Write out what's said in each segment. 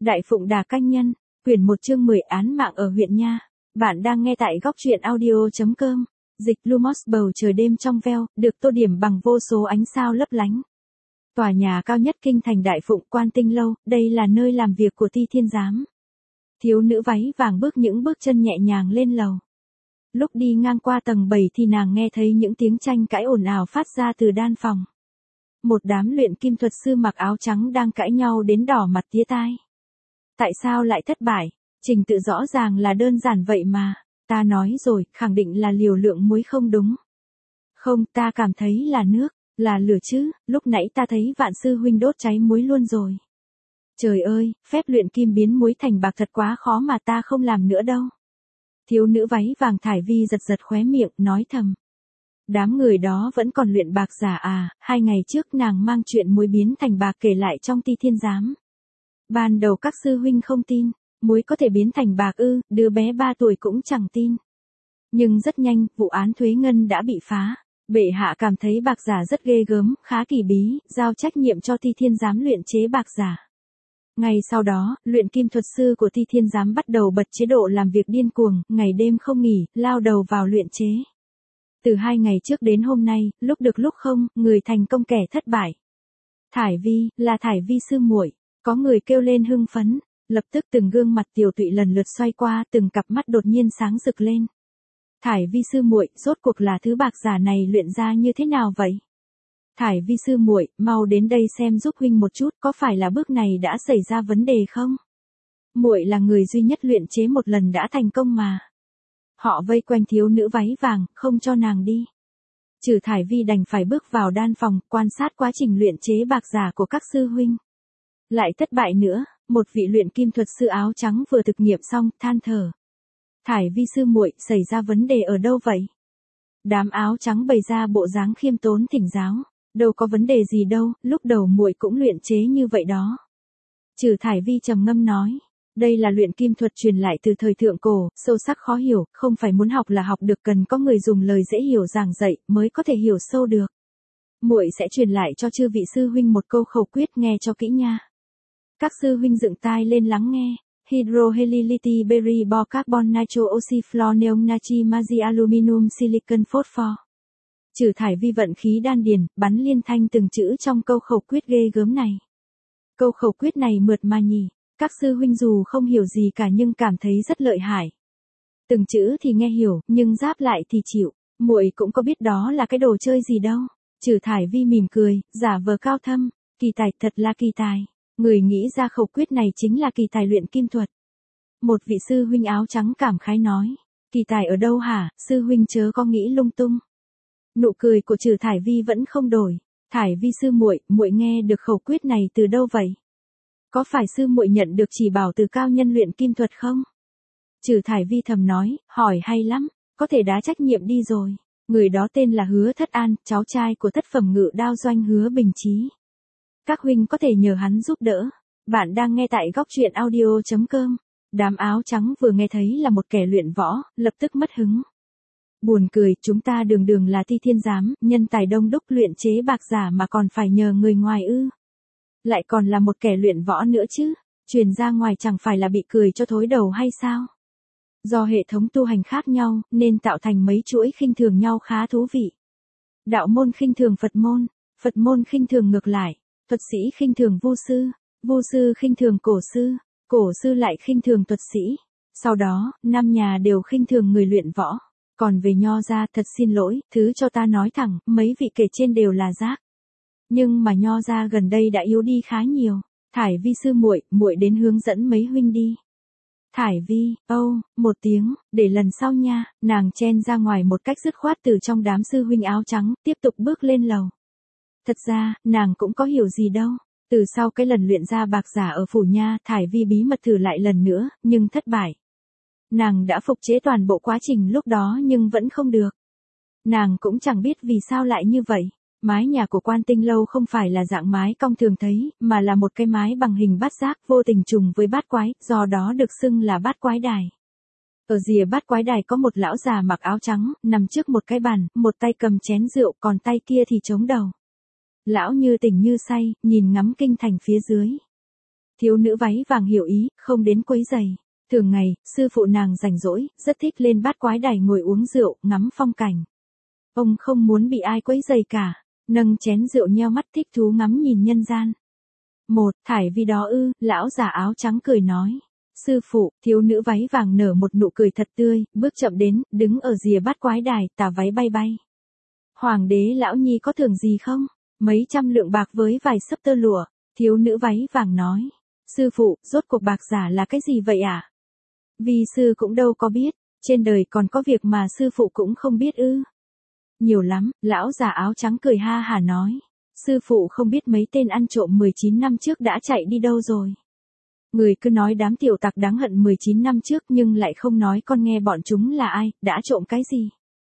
Đại Phụng Đà Canh Nhân, quyển 1 chương 10 án mạng ở huyện Nha. Bạn đang nghe tại góc truyện audio.com. Dịch Lumos bầu trời đêm trong veo, được tô điểm bằng vô số ánh sao lấp lánh. Tòa nhà cao nhất kinh thành Đại Phụng Quan Tinh Lâu, đây là nơi làm việc của Ti Thiên Giám. Thiếu nữ váy vàng bước những bước chân nhẹ nhàng lên lầu. Lúc đi ngang qua tầng 7 thì nàng nghe thấy những tiếng tranh cãi ồn ào phát ra từ đan phòng. Một đám luyện kim thuật sư mặc áo trắng đang cãi nhau đến đỏ mặt tía tai. Tại sao lại thất bại? Trình tự rõ ràng là đơn giản vậy mà. Ta nói rồi, khẳng định là liều lượng muối không đúng. Không, ta cảm thấy là nước, là lửa chứ, lúc nãy ta thấy Vạn sư huynh đốt cháy muối luôn rồi. Trời ơi, phép luyện kim biến muối thành bạc thật quá khó mà ta không làm nữa đâu. Thiếu nữ váy vàng Thải Vi giật giật khóe miệng, nói thầm. Đám người đó vẫn còn luyện bạc giả à, 2 ngày trước nàng mang chuyện muối biến thành bạc kể lại trong Ti Thiên Giám. Ban đầu các sư huynh không tin, muối có thể biến thành bạc ư, đứa bé 3 tuổi cũng chẳng tin. Nhưng rất nhanh, vụ án Thuế Ngân đã bị phá. Bệ hạ cảm thấy bạc giả rất ghê gớm, khá kỳ bí, giao trách nhiệm cho Ti Thiên Giám luyện chế bạc giả. Ngay sau đó, luyện kim thuật sư của Ti Thiên Giám bắt đầu bật chế độ làm việc điên cuồng, ngày đêm không nghỉ, lao đầu vào luyện chế. Từ 2 ngày trước đến hôm nay, lúc được lúc không, người thành công kẻ thất bại. Thải Vi, là Thải Vi sư muội. Có người kêu lên hưng phấn, lập tức từng gương mặt tiểu tụy lần lượt xoay qua, từng cặp mắt đột nhiên sáng rực lên. Thải Vi sư muội, rốt cuộc là thứ bạc giả này luyện ra như thế nào vậy? Thải Vi sư muội, mau đến đây xem giúp huynh một chút, có phải là bước này đã xảy ra vấn đề không? Muội là người duy nhất luyện chế một lần đã thành công mà. Họ vây quanh thiếu nữ váy vàng, không cho nàng đi. Trừ Thải Vi đành phải bước vào đan phòng, quan sát quá trình luyện chế bạc giả của các sư huynh. Lại thất bại nữa, một vị luyện kim thuật sư áo trắng vừa thực nghiệm xong, than thở. Thải Vi sư muội, xảy ra vấn đề ở đâu vậy? Đám áo trắng bày ra bộ dáng khiêm tốn thỉnh giáo. Đâu có vấn đề gì đâu, lúc đầu muội cũng luyện chế như vậy đó. Trừ Thải Vi trầm ngâm nói. Đây là luyện kim thuật truyền lại từ thời thượng cổ, sâu sắc khó hiểu, không phải muốn học là học được, cần có người dùng lời dễ hiểu giảng dạy mới có thể hiểu sâu được. Muội sẽ truyền lại cho chư vị sư huynh một câu khẩu quyết, nghe cho kỹ nha. Các sư huynh dựng tai lên lắng nghe. Hydrohelility berry bo carbon nitro oxy fluor neon natri magie aluminum silicon phosphor. Trừ Thải Vi vận khí đan điền, bắn liên thanh từng chữ trong câu khẩu quyết ghê gớm này. Câu khẩu quyết này mượt mà nhỉ. Các sư huynh dù không hiểu gì cả nhưng cảm thấy rất lợi hại. Từng chữ thì nghe hiểu, nhưng giáp lại thì chịu. Muội cũng có biết đó là cái đồ chơi gì đâu. Trừ Thải Vi mỉm cười, giả vờ cao thâm. Kỳ tài, thật là kỳ tài. Người nghĩ ra khẩu quyết này chính là kỳ tài luyện kim thuật. Một vị sư huynh áo trắng cảm khái nói. Kỳ tài ở đâu hả, sư huynh chớ có nghĩ lung tung. Nụ cười của Trừ Thải Vi vẫn không đổi. Thải Vi sư muội, muội nghe được khẩu quyết này từ đâu vậy? Có phải sư muội nhận được chỉ bảo từ cao nhân luyện kim thuật không? Trừ Thải Vi thầm nói, hỏi hay lắm, có thể đá trách nhiệm đi rồi. Người đó tên là Hứa Thất An, cháu trai của thất phẩm ngự đao doanh Hứa Bình Chí. Các huynh có thể nhờ hắn giúp đỡ. Bạn đang nghe tại góc truyện audio.com. Đám áo trắng vừa nghe thấy là một kẻ luyện võ, lập tức mất hứng. Buồn cười, chúng ta đường đường là Ti Thiên Giám, nhân tài đông đúc luyện chế bạc giả mà còn phải nhờ người ngoài ư. Lại còn là một kẻ luyện võ nữa chứ, truyền ra ngoài chẳng phải là bị cười cho thối đầu hay sao? Do hệ thống tu hành khác nhau, nên tạo thành mấy chuỗi khinh thường nhau khá thú vị. Đạo môn khinh thường Phật môn khinh thường ngược lại, thuật sĩ khinh thường vu sư khinh thường cổ sư lại khinh thường thuật sĩ. Sau đó, 5 nhà đều khinh thường người luyện võ. Còn về Nho gia, thật xin lỗi, thứ cho ta nói thẳng, mấy vị kể trên đều là rác. Nhưng mà Nho gia gần đây đã yếu đi khá nhiều. Thải Vi sư muội, muội đến hướng dẫn mấy huynh đi. Thải Vi, một tiếng, để lần sau nha. Nàng chen ra ngoài một cách dứt khoát từ trong đám sư huynh áo trắng, tiếp tục bước lên lầu. Thật ra, nàng cũng có hiểu gì đâu. Từ sau cái lần luyện ra bạc giả ở phủ Nha, Thải Vi bí mật thử lại lần nữa, nhưng thất bại. Nàng đã phục chế toàn bộ quá trình lúc đó nhưng vẫn không được. Nàng cũng chẳng biết vì sao lại như vậy. Mái nhà của Quan Tinh Lâu không phải là dạng mái cong thường thấy, mà là một cái mái bằng hình bát giác vô tình trùng với bát quái, do đó được xưng là bát quái đài. Ở rìa bát quái đài có một lão già mặc áo trắng, nằm trước một cái bàn, một tay cầm chén rượu, còn tay kia thì chống đầu. Lão như tỉnh như say, nhìn ngắm kinh thành phía dưới. Thiếu nữ váy vàng hiểu ý, không đến quấy giày. Thường ngày, sư phụ nàng rảnh rỗi, rất thích lên bát quái đài ngồi uống rượu, ngắm phong cảnh. Ông không muốn bị ai quấy giày cả, nâng chén rượu nheo mắt thích thú ngắm nhìn nhân gian. Thải vì đó ư, lão già áo trắng cười nói. Sư phụ, thiếu nữ váy vàng nở một nụ cười thật tươi, bước chậm đến, đứng ở rìa bát quái đài, tà váy bay bay. Hoàng đế lão nhi có thưởng gì không? Mấy trăm lượng bạc với vài xấp tơ lụa. Thiếu nữ váy vàng nói. Sư phụ, rốt cuộc bạc giả là cái gì vậy ạ? Vi sư cũng đâu có biết, trên đời còn có việc mà sư phụ cũng không biết ư. Nhiều lắm, lão già áo trắng cười ha hả nói. Sư phụ không biết mấy tên ăn trộm 19 năm trước đã chạy đi đâu rồi. Người cứ nói đám tiểu tặc đáng hận 19 năm trước nhưng lại không nói con nghe bọn chúng là ai, đã trộm cái gì.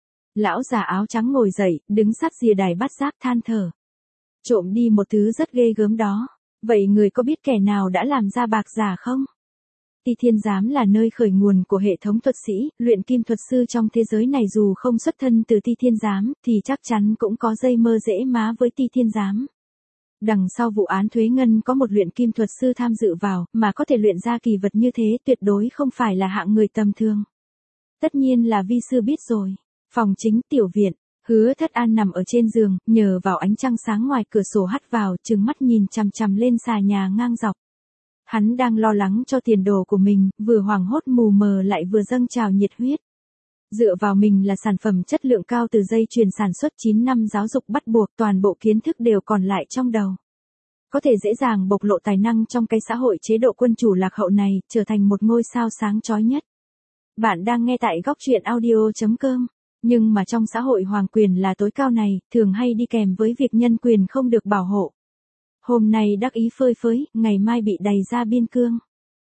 Lão già áo trắng ngồi dậy, đứng sát rìa đài bát giác than thở. Trộm đi một thứ rất ghê gớm đó. Vậy người có biết kẻ nào đã làm ra bạc giả không? Ti Thiên Giám là nơi khởi nguồn của hệ thống thuật sĩ, luyện kim thuật sư trong thế giới này dù không xuất thân từ Ti Thiên Giám thì chắc chắn cũng có dây mơ dễ má với Ti Thiên Giám. Đằng sau vụ án Thuế Ngân có một luyện kim thuật sư tham dự vào, mà có thể luyện ra kỳ vật như thế tuyệt đối không phải là hạng người tầm thường. Tất nhiên là vi sư biết rồi. Phòng chính tiểu viện, Hứa Thất An nằm ở trên giường, nhờ vào ánh trăng sáng ngoài cửa sổ hắt vào, trừng mắt nhìn chằm chằm lên xà nhà ngang dọc. Hắn đang lo lắng cho tiền đồ của mình, vừa hoảng hốt mù mờ lại vừa dâng trào nhiệt huyết. Dựa vào mình là sản phẩm chất lượng cao từ dây chuyền sản xuất 9 năm giáo dục bắt buộc, toàn bộ kiến thức đều còn lại trong đầu. Có thể dễ dàng bộc lộ tài năng trong cái xã hội chế độ quân chủ lạc hậu này, trở thành một ngôi sao sáng chói nhất. Bạn đang nghe tại góc truyện audio.com. Nhưng mà trong xã hội hoàng quyền là tối cao này, thường hay đi kèm với việc nhân quyền không được bảo hộ. Hôm nay đắc ý phơi phới, ngày mai bị đày ra biên cương.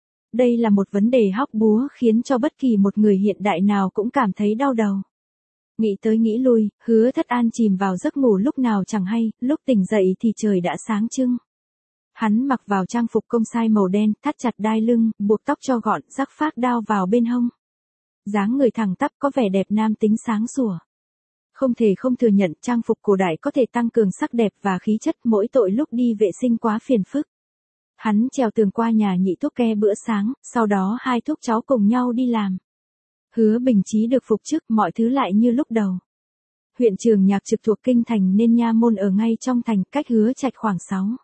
Đây là một vấn đề hóc búa khiến cho bất kỳ một người hiện đại nào cũng cảm thấy đau đầu. Nghĩ tới nghĩ lui, Hứa Thất An chìm vào giấc ngủ lúc nào chẳng hay, lúc tỉnh dậy thì trời đã sáng trưng. Hắn mặc vào trang phục công sai màu đen, thắt chặt đai lưng, buộc tóc cho gọn, rắc phác đao vào bên hông. Dáng người thẳng tắp có vẻ đẹp nam tính sáng sủa. Không thể không thừa nhận trang phục cổ đại có thể tăng cường sắc đẹp và khí chất, mỗi tội lúc đi vệ sinh quá phiền phức. Hắn trèo tường qua nhà Nhị Thúc ke bữa sáng, sau đó hai thúc cháu cùng nhau đi làm. Hứa Bình Chí được phục chức, mọi thứ lại như lúc đầu. Huyện Trường Nhạc trực thuộc kinh thành nên nha môn ở ngay trong thành, cách Hứa Trạch khoảng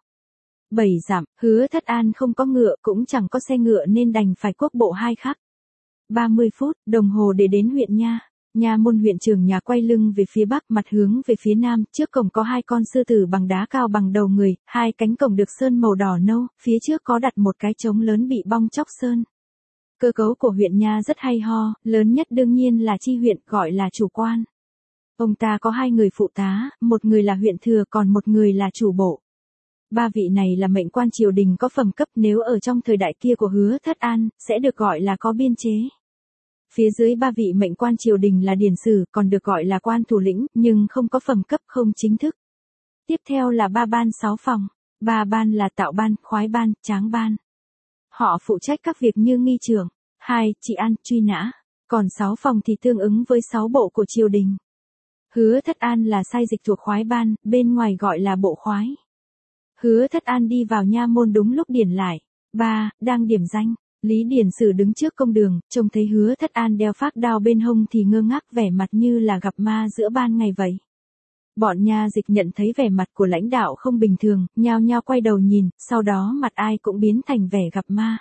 6-7 dặm. Hứa Thất An không có ngựa cũng chẳng có xe ngựa nên đành phải quốc bộ 2 khắc. 30 phút đồng hồ để đến huyện nha. Nha môn huyện Trường Nhạc quay lưng về phía bắc, mặt hướng về phía nam, trước cổng có 2 con sư tử bằng đá cao bằng đầu người, 2 cánh cổng được sơn màu đỏ nâu, phía trước có đặt một cái trống lớn bị bong chóc sơn. Cơ cấu của huyện nha rất hay ho, lớn nhất đương nhiên là chi huyện, gọi là chủ quan. Ông ta có 2 người phụ tá, một người là huyện thừa còn một người là chủ bộ. 3 vị này là mệnh quan triều đình có phẩm cấp, nếu ở trong thời đại kia của Hứa Thất An, sẽ được gọi là có biên chế. Phía dưới 3 vị mệnh quan triều đình là điển sử, còn được gọi là quan thủ lĩnh, nhưng không có phẩm cấp, không chính thức. Tiếp theo là 3 ban 6 phòng. 3 ban là tạo ban, khoái ban, tráng ban. Họ phụ trách các việc như nghi trưởng, 2, trị an, truy nã. Còn 6 phòng thì tương ứng với 6 bộ của triều đình. Hứa Thất An là sai dịch thuộc khoái ban, bên ngoài gọi là bộ khoái. Hứa Thất An đi vào nha môn đúng lúc điển lại. 3, đang điểm danh. Lý Điển Sử đứng trước công đường, trông thấy Hứa Thất An đeo phác đao bên hông thì ngơ ngác, vẻ mặt như là gặp ma giữa ban ngày vậy. Bọn nha dịch nhận thấy vẻ mặt của lãnh đạo không bình thường, nhao nhao quay đầu nhìn, sau đó mặt ai cũng biến thành vẻ gặp ma.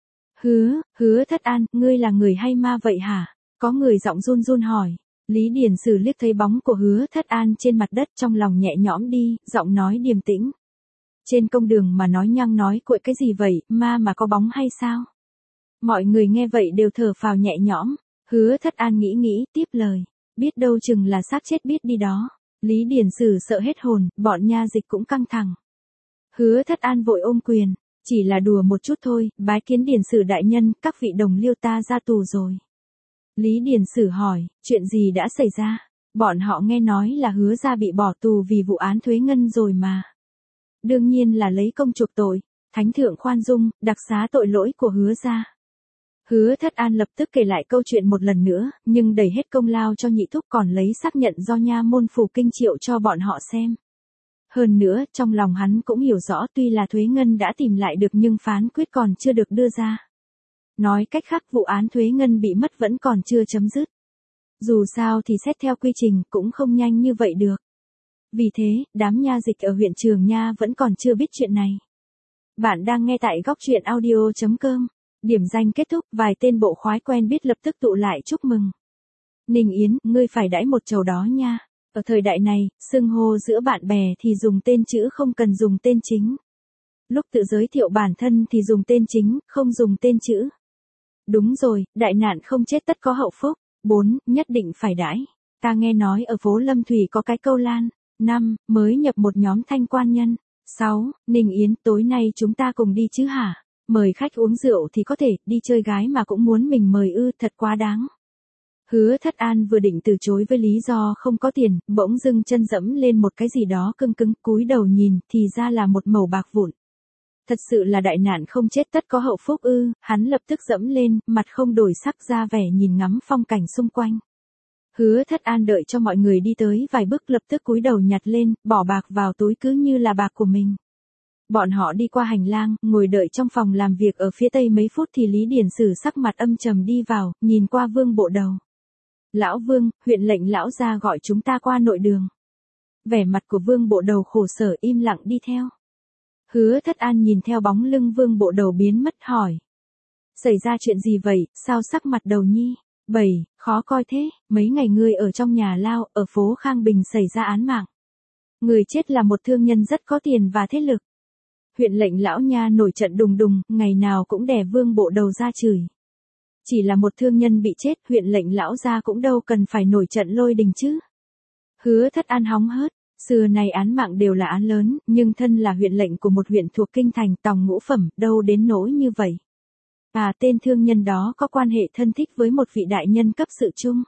Hứa Thất An, ngươi là người hay ma vậy hả? Có người giọng run run hỏi. Lý Điển Sử liếc thấy bóng của Hứa Thất An trên mặt đất, trong lòng nhẹ nhõm đi, giọng nói điềm tĩnh. Trên công đường mà nói nhăng nói cuội cái gì vậy, ma mà có bóng hay sao? Mọi người nghe vậy đều thở phào nhẹ nhõm. Hứa Thất An nghĩ tiếp lời. Biết đâu chừng là xác chết biết đi đó. Lý Điển Sử sợ hết hồn, bọn nha dịch cũng căng thẳng. Hứa Thất An vội ôm quyền. Chỉ là đùa một chút thôi, bái kiến Điển Sử đại nhân, các vị đồng liêu ta ra tù rồi. Lý Điển Sử hỏi, chuyện gì đã xảy ra? Bọn họ nghe nói là Hứa gia bị bỏ tù vì vụ án Thuế Ngân rồi mà. Đương nhiên là lấy công chuộc tội. Thánh thượng khoan dung, đặc xá tội lỗi của Hứa gia. Hứa Thất An lập tức kể lại câu chuyện một lần nữa, nhưng đẩy hết công lao cho Nhị Thúc, còn lấy xác nhận do nha môn phủ kinh triệu cho bọn họ xem. Hơn nữa, trong lòng hắn cũng hiểu rõ tuy là Thuế Ngân đã tìm lại được nhưng phán quyết còn chưa được đưa ra. Nói cách khác vụ án Thuế Ngân bị mất vẫn còn chưa chấm dứt. Dù sao thì xét theo quy trình cũng không nhanh như vậy được. Vì thế, đám nha dịch ở huyện Trường Nha vẫn còn chưa biết chuyện này. Bạn đang nghe tại góc truyện audio.com. Điểm danh kết thúc, vài tên bộ khoái quen biết lập tức tụ lại chúc mừng. Ninh Yến, ngươi phải đãi một chầu đó nha. Ở thời đại này, xưng hô giữa bạn bè thì dùng tên chữ không cần dùng tên chính. Lúc tự giới thiệu bản thân thì dùng tên chính, không dùng tên chữ. Đúng rồi, đại nạn không chết tất có hậu phúc. 4. Nhất định phải đãi. Ta nghe nói ở phố Lâm Thủy có cái câu lan. 5. Mới nhập một nhóm thanh quan nhân. 6. Ninh Yến, tối nay chúng ta cùng đi chứ hả? Mời khách uống rượu thì có thể, đi chơi gái mà cũng muốn mình mời ư, thật quá đáng. Hứa Thất An vừa định từ chối với lý do không có tiền, bỗng dưng chân dẫm lên một cái gì đó cưng cứng, cúi đầu nhìn, thì ra là một mẩu bạc vụn. Thật sự là đại nạn không chết tất có hậu phúc ư, hắn lập tức dẫm lên, mặt không đổi sắc ra vẻ nhìn ngắm phong cảnh xung quanh. Hứa Thất An đợi cho mọi người đi tới vài bước lập tức cúi đầu nhặt lên, bỏ bạc vào túi cứ như là bạc của mình. Bọn họ đi qua hành lang, ngồi đợi trong phòng làm việc ở phía tây mấy phút thì Lý Điển Sử sắc mặt âm trầm đi vào, nhìn qua Vương Bộ Đầu. Lão Vương, huyện lệnh lão ra gọi chúng ta qua nội đường. Vẻ mặt của Vương Bộ Đầu khổ sở im lặng đi theo. Hứa Thất An nhìn theo bóng lưng Vương Bộ Đầu biến mất hỏi. Xảy ra chuyện gì vậy, sao sắc mặt Đầu nhi? 7. Khó coi thế, mấy ngày ngươi ở trong nhà lao, ở phố Khang Bình xảy ra án mạng. Người chết là một thương nhân rất có tiền và thế lực. Huyện lệnh lão nha nổi trận đùng đùng, ngày nào cũng đè Vương Bộ Đầu ra chửi. Chỉ là một thương nhân bị chết, huyện lệnh lão gia cũng đâu cần phải nổi trận lôi đình chứ. Hứa Thất An hóng hớt, xưa này án mạng đều là án lớn, nhưng thân là huyện lệnh của một huyện thuộc kinh thành tòng ngũ phẩm, đâu đến nỗi như vậy. Tên thương nhân đó có quan hệ thân thích với một vị đại nhân cấp sự trung.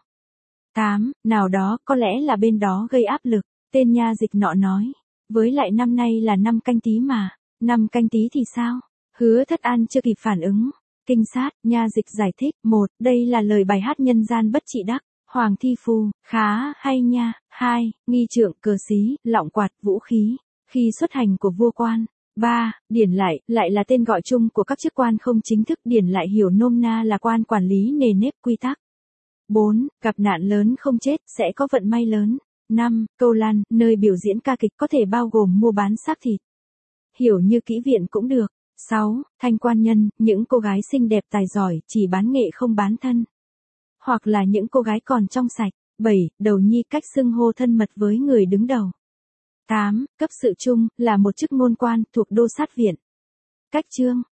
8. Nào đó, có lẽ là bên đó gây áp lực, tên nha dịch nọ nói. Với lại năm nay là năm Canh Tý mà, năm Canh Tý thì sao? Hứa Thất An chưa kịp phản ứng. Kinh sát, nha dịch giải thích. 1. Đây là lời bài hát nhân gian bất trị đắc. Hoàng thi phu, khá, hay nha. 2. Nghi trượng, cờ xí, lọng quạt, vũ khí. Khi xuất hành của vua quan. 3. Điển lại là tên gọi chung của các chức quan không chính thức. Điển lại hiểu nôm na là quan quản lý nề nếp quy tắc. 4. Gặp nạn lớn không chết, sẽ có vận may lớn. 5. Câu lan, nơi biểu diễn ca kịch có thể bao gồm mua bán xác thịt. Hiểu như kỹ viện cũng được. 6. Thanh quan nhân, những cô gái xinh đẹp tài giỏi, chỉ bán nghệ không bán thân. Hoặc là những cô gái còn trong sạch. 7. Đầu nhi, cách xưng hô thân mật với người đứng đầu. 8. Cấp sự trung, là một chức ngôn quan, thuộc đô sát viện. Cách chương